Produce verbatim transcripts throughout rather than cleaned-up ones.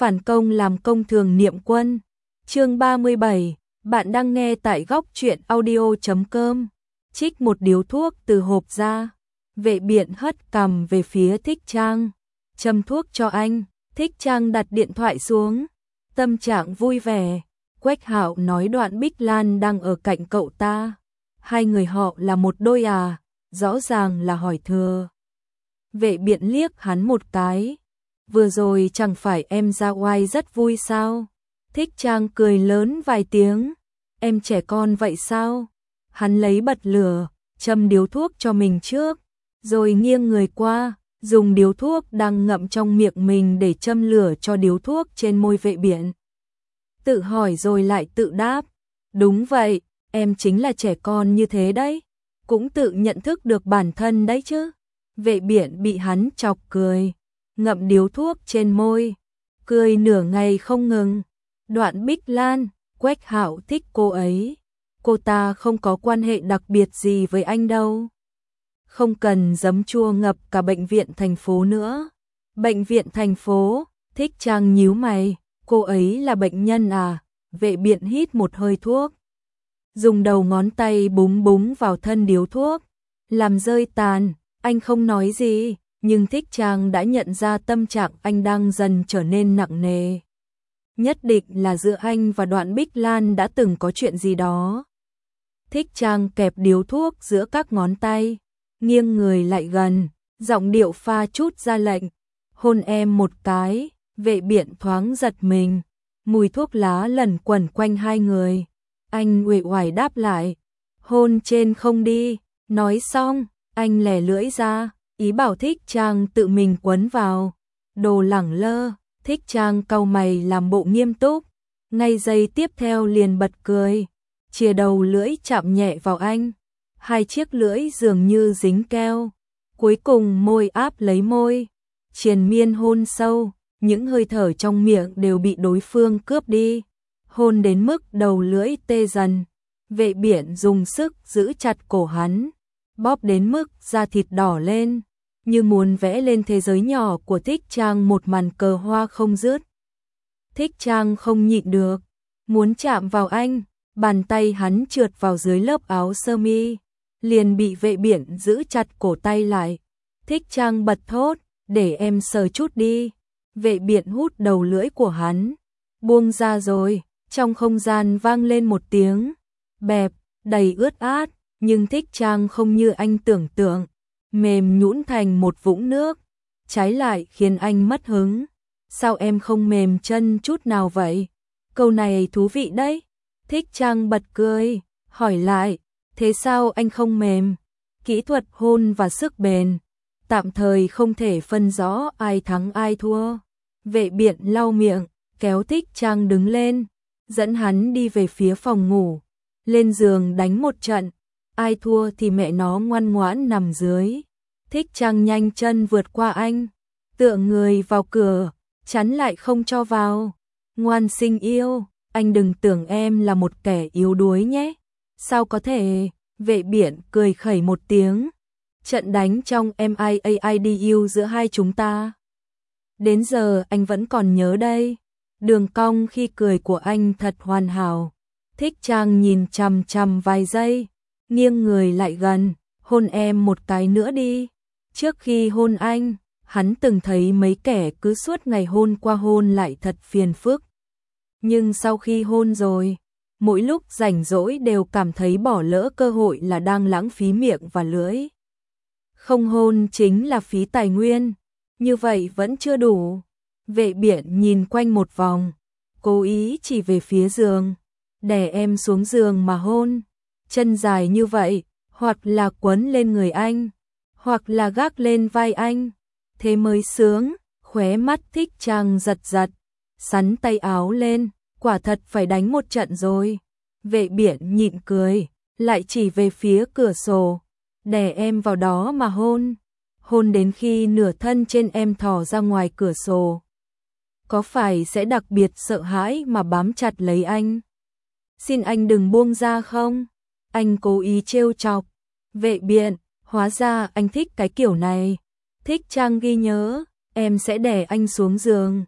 phản công làm công thường niệm quân. Chương ba mươi bảy, bạn đang nghe tại góc truyện audio chấm com. Trích một điếu thuốc từ hộp ra. Vệ biện hất cằm về phía Thích Trang. Châm thuốc cho anh. Thích Trang đặt điện thoại xuống. Tâm trạng vui vẻ. Quách Hạo nói Đoạn Bích Lan đang ở cạnh cậu ta. Hai người họ là một đôi à, rõ ràng là hỏi thừa. Vệ biện liếc hắn một cái. Vừa rồi chẳng phải em ra oai rất vui sao? Thích Trang cười lớn vài tiếng. Em trẻ con vậy sao? Hắn lấy bật lửa, châm điếu thuốc cho mình trước, rồi nghiêng người qua, dùng điếu thuốc đang ngậm trong miệng mình để châm lửa cho điếu thuốc trên môi vệ biện. Tự hỏi rồi lại tự đáp. Đúng vậy, em chính là trẻ con như thế đấy. Cũng tự nhận thức được bản thân đấy chứ. Vệ biện bị hắn chọc cười, ngậm điếu thuốc trên môi, cười nửa ngày không ngừng. Đoạn Bích Lan, Quách Hạo thích cô ấy. Cô ta không có quan hệ đặc biệt gì với anh đâu. Không cần giấm chua ngập cả bệnh viện thành phố nữa. Bệnh viện thành phố, Thích Trang nhíu mày. Cô ấy là bệnh nhân à? Vệ biện hít một hơi thuốc, dùng đầu ngón tay búng búng vào thân điếu thuốc, làm rơi tàn. Anh không nói gì, nhưng Thích Trang đã nhận ra tâm trạng anh đang dần trở nên nặng nề. Nhất định là giữa anh và Đoạn Bích Lan đã từng có chuyện gì đó. Thích Trang kẹp điếu thuốc giữa các ngón tay, nghiêng người lại gần, giọng điệu pha chút ra lệnh. Hôn em một cái. Vệ biện thoáng giật mình, mùi thuốc lá lẩn quẩn quanh hai người. Anh uể oải đáp lại, hôn trên không đi. Nói xong, anh lẻ lưỡi ra, ý bảo Thích Trang tự mình quấn vào. Đồ lẳng lơ. Thích Trang cau mày làm bộ nghiêm túc, ngay giây tiếp theo liền bật cười, chìa đầu lưỡi chạm nhẹ vào anh. Hai chiếc lưỡi dường như dính keo, cuối cùng môi áp lấy môi, triền miên hôn sâu. Những hơi thở trong miệng đều bị đối phương cướp đi, hôn đến mức đầu lưỡi tê dần. Vệ biện dùng sức giữ chặt cổ hắn, bóp đến mức da thịt đỏ lên, như muốn vẽ lên thế giới nhỏ của Thích Trang một màn cờ hoa không dứt. Thích Trang không nhịn được, muốn chạm vào anh, bàn tay hắn trượt vào dưới lớp áo sơ mi, liền bị vệ biện giữ chặt cổ tay lại. Thích Trang bật thốt, để em sờ chút đi. Vệ biện hút đầu lưỡi của hắn, buông ra rồi, trong không gian vang lên một tiếng bẹp, đầy ướt át, nhưng Thích Trang không như anh tưởng tượng, mềm nhũn thành một vũng nước, trái lại khiến anh mất hứng. Sao em không mềm chân chút nào vậy? Câu này thú vị đấy. Thích Trang bật cười, hỏi lại, thế sao anh không mềm? Kỹ thuật hôn và sức bền tạm thời không thể phân rõ ai thắng ai thua. Vệ biện lau miệng, kéo Thích Trang đứng lên, dẫn hắn đi về phía phòng ngủ, lên giường đánh một trận. Ai thua thì mẹ nó ngoan ngoãn nằm dưới. Thích Trang nhanh chân vượt qua anh, tựa người vào cửa, chắn lại không cho vào. Ngoan sinh yêu, anh đừng tưởng em là một kẻ yếu đuối nhé. Sao có thể? Vệ biện cười khẩy một tiếng. Trận đánh trong em i a i đê u giữa hai chúng ta, đến giờ anh vẫn còn nhớ đây. Đường cong khi cười của anh thật hoàn hảo. Thích Trang nhìn chằm chằm vài giây, nghiêng người lại gần, hôn em một cái nữa đi. Trước khi hôn anh, hắn từng thấy mấy kẻ cứ suốt ngày hôn qua hôn lại thật phiền phức. Nhưng sau khi hôn rồi, mỗi lúc rảnh rỗi đều cảm thấy bỏ lỡ cơ hội là đang lãng phí miệng và lưỡi. Không hôn chính là phí tài nguyên, như vậy vẫn chưa đủ. Vệ biện nhìn quanh một vòng, cố ý chỉ về phía giường, đè em xuống giường mà hôn. Chân dài như vậy, hoặc là quấn lên người anh, hoặc là gác lên vai anh, thế mới sướng. Khóe mắt Thích Trang giật giật, sắn tay áo lên, quả thật phải đánh một trận rồi. Vệ biện nhịn cười, lại chỉ về phía cửa sổ, đè em vào đó mà hôn, hôn đến khi nửa thân trên em thò ra ngoài cửa sổ. Có phải sẽ đặc biệt sợ hãi mà bám chặt lấy anh? Xin anh đừng buông ra không? Anh cố ý trêu chọc. Vệ biện, hóa ra anh thích cái kiểu này. Thích Trang ghi nhớ, em sẽ đè anh xuống giường,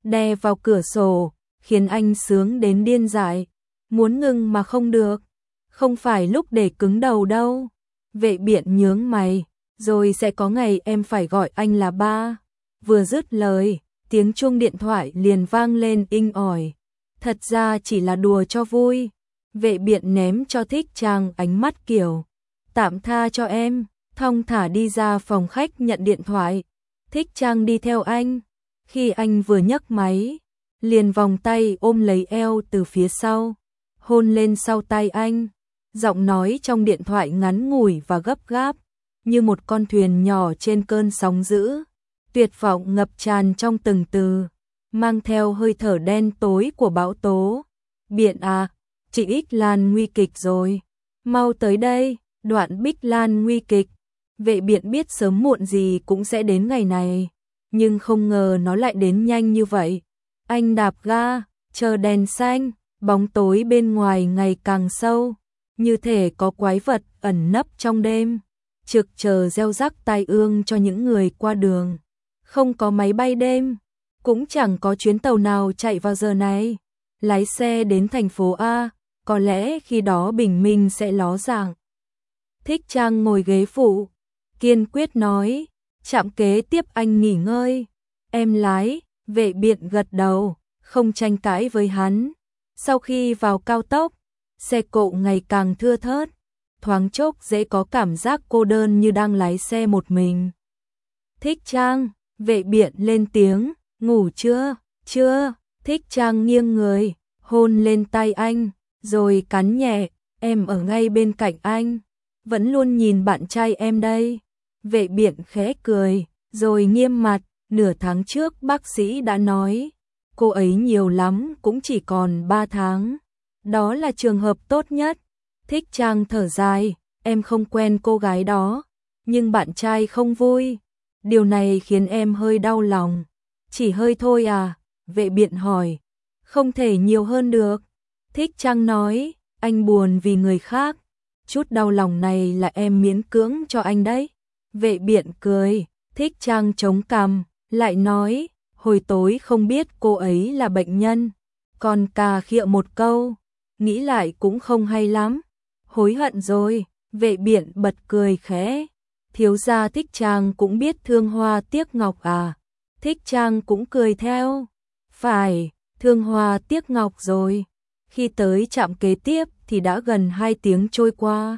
đè vào cửa sổ, khiến anh sướng đến điên dại, muốn ngừng mà không được. Không phải lúc để cứng đầu đâu. Vệ Biện nhướng mày, rồi sẽ có ngày em phải gọi anh là ba. Vừa dứt lời, tiếng chuông điện thoại liền vang lên inh ỏi. Thật ra chỉ là đùa cho vui. Vệ Biện ném cho Thích Trang ánh mắt kiểu tạm tha cho em, thong thả đi ra phòng khách nhận điện thoại. Thích Trang đi theo anh. Khi anh vừa nhấc máy, liền vòng tay ôm lấy eo từ phía sau, hôn lên sau tay anh. Giọng nói trong điện thoại ngắn ngủi và gấp gáp, như một con thuyền nhỏ trên cơn sóng dữ. Tuyệt vọng ngập tràn trong từng từ, mang theo hơi thở đen tối của bão tố. Biện à, chị Ích Lan nguy kịch rồi. Mau tới đây, Đoạn Bích Lan nguy kịch. Vệ Biện biết sớm muộn gì cũng sẽ đến ngày này, nhưng không ngờ nó lại đến nhanh như vậy. Anh đạp ga, chờ đèn xanh, bóng tối bên ngoài ngày càng sâu, như thể có quái vật ẩn nấp trong đêm, trực chờ gieo rắc tai ương cho những người qua đường. Không có máy bay đêm, cũng chẳng có chuyến tàu nào chạy vào giờ này. Lái xe đến thành phố A, có lẽ khi đó bình minh sẽ ló dạng. Thích Trang ngồi ghế phụ, kiên quyết nói, trạm kế tiếp anh nghỉ ngơi, em lái. Vệ Biện gật đầu, không tranh cãi với hắn. Sau khi vào cao tốc, xe cộ ngày càng thưa thớt, thoáng chốc dễ có cảm giác cô đơn như đang lái xe một mình. Thích Trang, Vệ Biện lên tiếng, ngủ chưa? Chưa. Thích Trang nghiêng người, hôn lên tay anh, rồi cắn nhẹ, em ở ngay bên cạnh anh, vẫn luôn nhìn bạn trai em đây. Vệ Biện khẽ cười, rồi nghiêm mặt, nửa tháng trước bác sĩ đã nói, cô ấy nhiều lắm cũng chỉ còn ba tháng. Đó là trường hợp tốt nhất. Thích Trang thở dài, em không quen cô gái đó, nhưng bạn trai không vui. Điều này khiến em hơi đau lòng. Chỉ hơi thôi à? Vệ Biện hỏi. Không thể nhiều hơn được. Thích Trang nói, anh buồn vì người khác. Chút đau lòng này là em miễn cưỡng cho anh đấy. Vệ Biện cười, Thích Trang chống cằm, lại nói, hồi tối không biết cô ấy là bệnh nhân. Còn cà khịa một câu, nghĩ lại cũng không hay lắm. Hối hận rồi. Vệ Biện bật cười khẽ. Thiếu gia Thích Trang cũng biết thương hoa tiếc ngọc à? Thích Trang cũng cười theo. Phải, thương hoa tiếc ngọc rồi. Khi tới trạm kế tiếp thì đã gần hai tiếng trôi qua.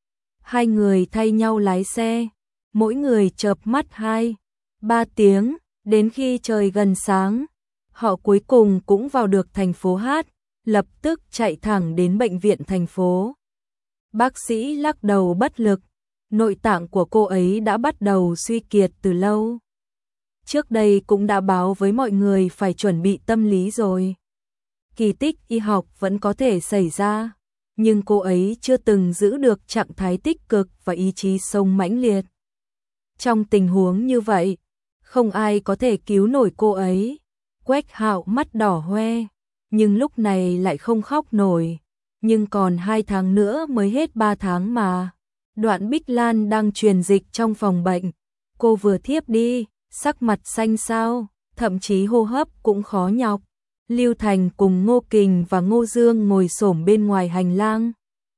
Hai người thay nhau lái xe, mỗi người chợp mắt hai, ba tiếng, đến khi trời gần sáng, họ cuối cùng cũng vào được thành phố Hát, lập tức chạy thẳng đến bệnh viện thành phố. Bác sĩ lắc đầu bất lực, nội tạng của cô ấy đã bắt đầu suy kiệt từ lâu. Trước đây cũng đã báo với mọi người phải chuẩn bị tâm lý rồi. Kỳ tích y học vẫn có thể xảy ra, nhưng cô ấy chưa từng giữ được trạng thái tích cực và ý chí sống mãnh liệt. Trong tình huống như vậy, không ai có thể cứu nổi cô ấy. Quách Hạo mắt đỏ hoe, nhưng lúc này lại không khóc nổi. Nhưng còn hai tháng nữa mới hết ba tháng mà. Đoạn Bích Lan đang truyền dịch trong phòng bệnh. Cô vừa thiếp đi, sắc mặt xanh xao, thậm chí hô hấp cũng khó nhọc. Lưu Thành cùng Ngô Kình và Ngô Dương ngồi xổm bên ngoài hành lang.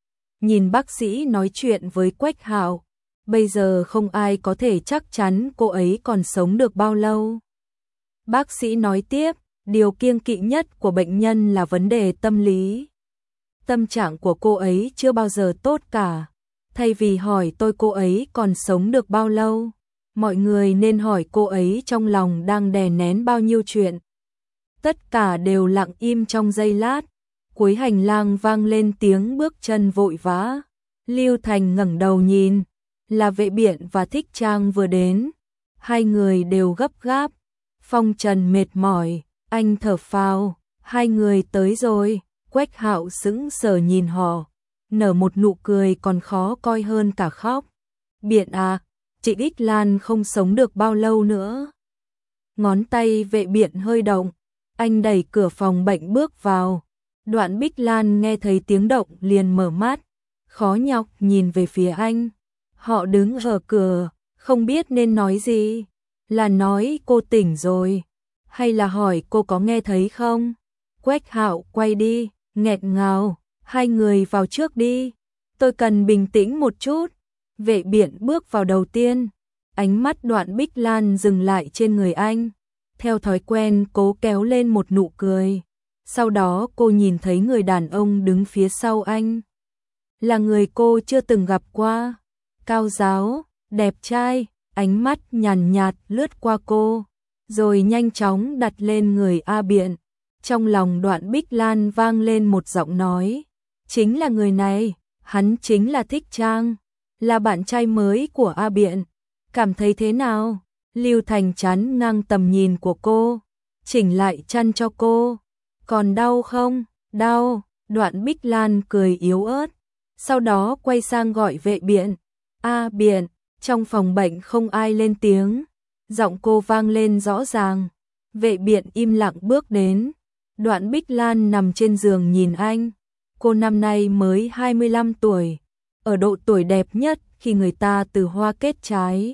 Nhìn bác sĩ nói chuyện với Quách Hạo, bây giờ không ai có thể chắc chắn cô ấy còn sống được bao lâu. Bác sĩ nói tiếp, điều kiêng kỵ nhất của bệnh nhân là vấn đề tâm lý. Tâm trạng của cô ấy chưa bao giờ tốt cả. Thay vì hỏi tôi cô ấy còn sống được bao lâu, mọi người nên hỏi cô ấy trong lòng đang đè nén bao nhiêu chuyện. Tất cả đều lặng im trong giây lát. Cuối hành lang vang lên tiếng bước chân vội vã. Lưu Thành ngẩng đầu nhìn, là Vệ Biện và Thích Trang vừa đến. Hai người đều gấp gáp. Phong Trần mệt mỏi, anh thở phào, hai người tới rồi. Quách Hạo sững sờ nhìn họ, nở một nụ cười còn khó coi hơn cả khóc. Biện à, chị Ích Lan không sống được bao lâu nữa. Ngón tay Vệ Biện hơi động, anh đẩy cửa phòng bệnh bước vào. Đoạn Bích Lan nghe thấy tiếng động liền mở mắt, khó nhọc nhìn về phía anh. Họ đứng ở cửa, không biết nên nói gì. Là nói cô tỉnh rồi, hay là hỏi cô có nghe thấy không? Quách Hạo quay đi, nghẹn ngào, hai người vào trước đi, tôi cần bình tĩnh một chút. Vệ Biện bước vào đầu tiên, ánh mắt Đoạn Bích Lan dừng lại trên người anh, theo thói quen cố kéo lên một nụ cười. Sau đó cô nhìn thấy người đàn ông đứng phía sau anh, là người cô chưa từng gặp qua, cao ráo, đẹp trai, ánh mắt nhàn nhạt lướt qua cô, rồi nhanh chóng đặt lên người A Biện. Trong lòng Đoạn Bích Lan vang lên một giọng nói, chính là người này, hắn chính là Thích Trang, là bạn trai mới của A Biện. Cảm thấy thế nào? Lưu Thành chắn ngang tầm nhìn của cô, chỉnh lại chăn cho cô. Còn đau không? Đau. Đoạn Bích Lan cười yếu ớt, sau đó quay sang gọi Vệ Biện. A Biện. Trong phòng bệnh không ai lên tiếng, giọng cô vang lên rõ ràng. Vệ Biện im lặng bước đến. Đoạn Bích Lan nằm trên giường nhìn anh. Cô năm nay mới hai mươi lăm tuổi, ở độ tuổi đẹp nhất khi người ta từ hoa kết trái.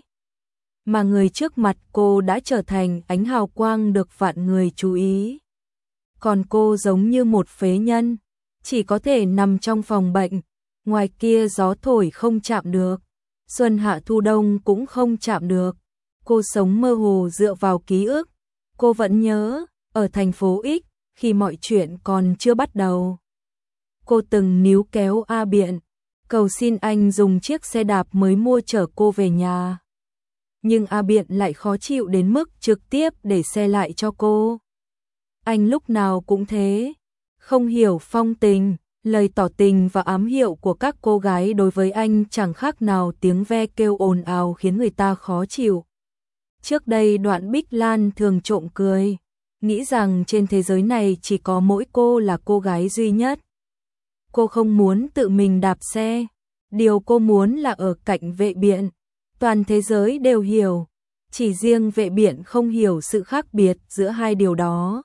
Mà người trước mặt cô đã trở thành ánh hào quang được vạn người chú ý. Còn cô giống như một phế nhân, chỉ có thể nằm trong phòng bệnh, ngoài kia gió thổi không chạm được, xuân hạ thu đông cũng không chạm được. Cô sống mơ hồ dựa vào ký ức. Cô vẫn nhớ, ở thành phố X, khi mọi chuyện còn chưa bắt đầu, cô từng níu kéo A Biện, cầu xin anh dùng chiếc xe đạp mới mua chở cô về nhà. Nhưng A Biện lại khó chịu đến mức trực tiếp để xe lại cho cô. Anh lúc nào cũng thế, không hiểu phong tình, lời tỏ tình và ám hiệu của các cô gái đối với anh chẳng khác nào tiếng ve kêu ồn ào khiến người ta khó chịu. Trước đây Đoạn Bích Lan thường trộm cười, nghĩ rằng trên thế giới này chỉ có mỗi cô là cô gái duy nhất. Cô không muốn tự mình đạp xe, điều cô muốn là ở cạnh Vệ Biện. Toàn thế giới đều hiểu, chỉ riêng Vệ Biện không hiểu sự khác biệt giữa hai điều đó.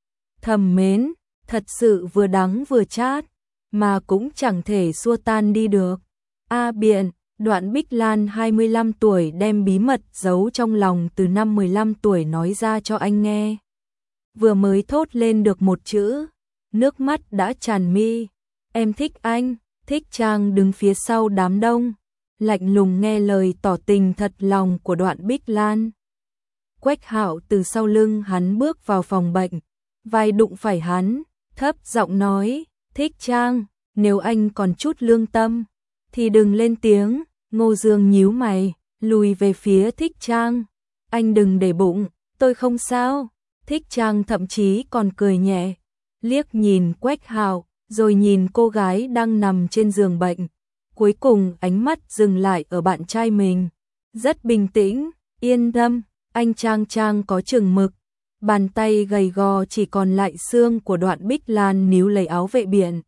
Thầm mến, thật sự vừa đắng vừa chát, mà cũng chẳng thể xua tan đi được. A Biện. Đoạn Bích Lan hai mươi lăm tuổi đem bí mật giấu trong lòng từ năm mười lăm tuổi nói ra cho anh nghe. Vừa mới thốt lên được một chữ, nước mắt đã tràn mi. Em thích anh. Thích Trang đứng phía sau đám đông, lạnh lùng nghe lời tỏ tình thật lòng của Đoạn Bích Lan. Quách Hạo từ sau lưng hắn bước vào phòng bệnh, vai đụng phải hắn, thấp giọng nói, Thích Trang, nếu anh còn chút lương tâm, thì đừng lên tiếng. Ngô Dương nhíu mày, lùi về phía Thích Trang. Anh đừng để bụng, tôi không sao. Thích Trang thậm chí còn cười nhẹ, liếc nhìn Quách Hạo, rồi nhìn cô gái đang nằm trên giường bệnh. Cuối cùng ánh mắt dừng lại ở bạn trai mình. Rất bình tĩnh, yên tâm, anh Trang Trang có chừng mực. Bàn tay gầy gò chỉ còn lại xương của Đoạn Bích Lan níu lấy áo Vệ Biện.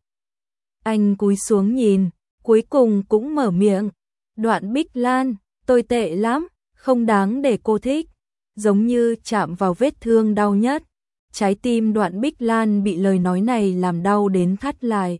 Anh cúi xuống nhìn, cuối cùng cũng mở miệng. Đoạn Bích Lan, tôi tệ lắm, không đáng để cô thích. Giống như chạm vào vết thương đau nhất, trái tim Đoạn Bích Lan bị lời nói này làm đau đến thắt lại.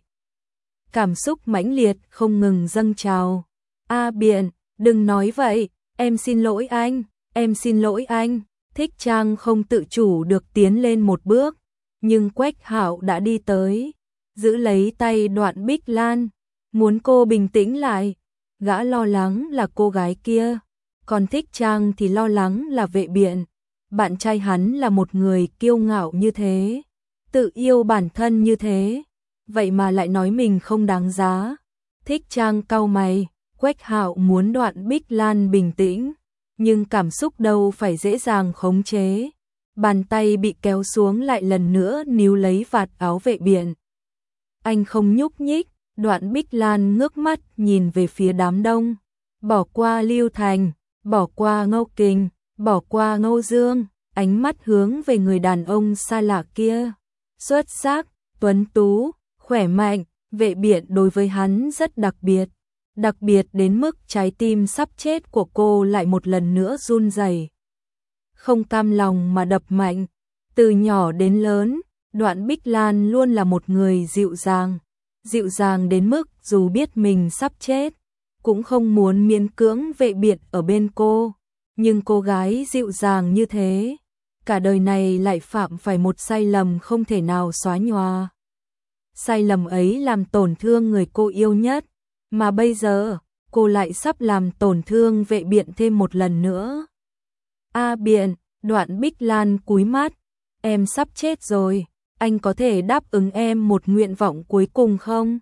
Cảm xúc mãnh liệt không ngừng dâng trào. A Biện, đừng nói vậy, em xin lỗi anh, em xin lỗi anh. Thích Trang không tự chủ được tiến lên một bước, nhưng Quách Hạo đã đi tới, giữ lấy tay Đoạn Bích Lan, muốn cô bình tĩnh lại. Gã lo lắng là cô gái kia, còn Thích Trang thì lo lắng là Vệ Biện. Bạn trai hắn là một người kiêu ngạo như thế, tự yêu bản thân như thế, vậy mà lại nói mình không đáng giá. Thích Trang cau mày, Quách Hạo muốn Đoạn Bích Lan bình tĩnh, nhưng cảm xúc đâu phải dễ dàng khống chế. Bàn tay bị kéo xuống lại lần nữa níu lấy vạt áo Vệ Biện. Anh không nhúc nhích. Đoạn Bích Lan ngước mắt nhìn về phía đám đông, bỏ qua Lưu Thành, bỏ qua Ngô Kình, bỏ qua Ngô Dương, ánh mắt hướng về người đàn ông xa lạ kia. Xuất sắc, tuấn tú, khỏe mạnh, Vệ Biện đối với hắn rất đặc biệt, đặc biệt đến mức trái tim sắp chết của cô lại một lần nữa run rẩy, không cam lòng mà đập mạnh. Từ nhỏ đến lớn, Đoạn Bích Lan luôn là một người dịu dàng. Dịu dàng đến mức dù biết mình sắp chết, cũng không muốn miễn cưỡng Vệ Biện ở bên cô. Nhưng cô gái dịu dàng như thế, cả đời này lại phạm phải một sai lầm không thể nào xóa nhòa. Sai lầm ấy làm tổn thương người cô yêu nhất, mà bây giờ, cô lại sắp làm tổn thương Vệ Biện thêm một lần nữa. A Biện, Đoạn Bích Lan cúi mắt, em sắp chết rồi, anh có thể đáp ứng em một nguyện vọng cuối cùng không?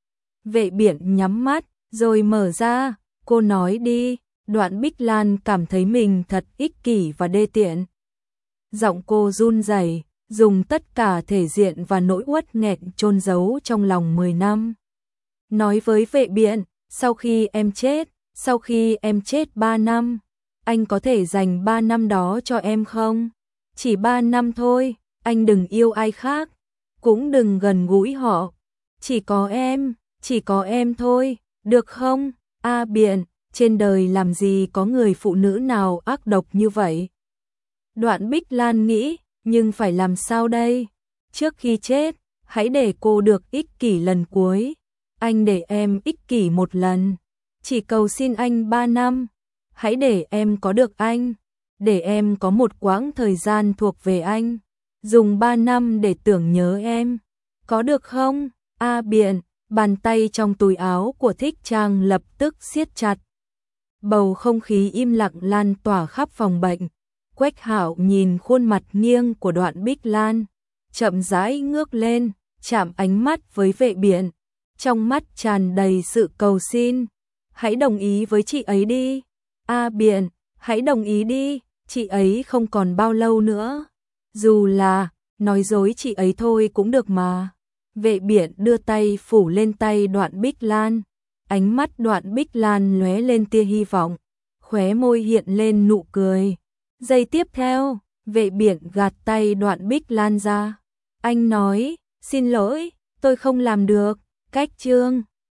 Vệ Biện nhắm mắt, rồi mở ra, cô nói đi. Đoạn Bích Lan cảm thấy mình thật ích kỷ và đê tiện. Giọng cô run rẩy, dùng tất cả thể diện và nỗi uất nghẹn chôn giấu trong lòng mười năm. Nói với Vệ Biện, sau khi em chết, sau khi em chết ba năm, anh có thể dành ba năm đó cho em không? Chỉ ba năm thôi, anh đừng yêu ai khác, cũng đừng gần gũi họ. Chỉ có em, chỉ có em thôi, được không? A Biện, trên đời làm gì có người phụ nữ nào ác độc như vậy? Đoạn Bích Lan nghĩ, nhưng phải làm sao đây? Trước khi chết, hãy để cô được ích kỷ lần cuối. Anh để em ích kỷ một lần. Chỉ cầu xin anh ba năm. Hãy để em có được anh. Để em có một quãng thời gian thuộc về anh. Dùng ba năm để tưởng nhớ em. Có được không? A Biện, bàn tay trong túi áo của Thích Trang lập tức siết chặt. Bầu không khí im lặng lan tỏa khắp phòng bệnh. Quách Hạo nhìn khuôn mặt nghiêng của Đoạn Bích Lan, chậm rãi ngước lên, chạm ánh mắt với Vệ Biện, trong mắt tràn đầy sự cầu xin. Hãy đồng ý với chị ấy đi. A Biện, hãy đồng ý đi, chị ấy không còn bao lâu nữa. Dù là, nói dối chị ấy thôi cũng được mà. Vệ Biện đưa tay phủ lên tay Đoạn Bích Lan. Ánh mắt Đoạn Bích Lan lóe lên tia hy vọng, khóe môi hiện lên nụ cười. Giây tiếp theo, Vệ Biện gạt tay Đoạn Bích Lan ra. Anh nói, xin lỗi, tôi không làm được. Cách chương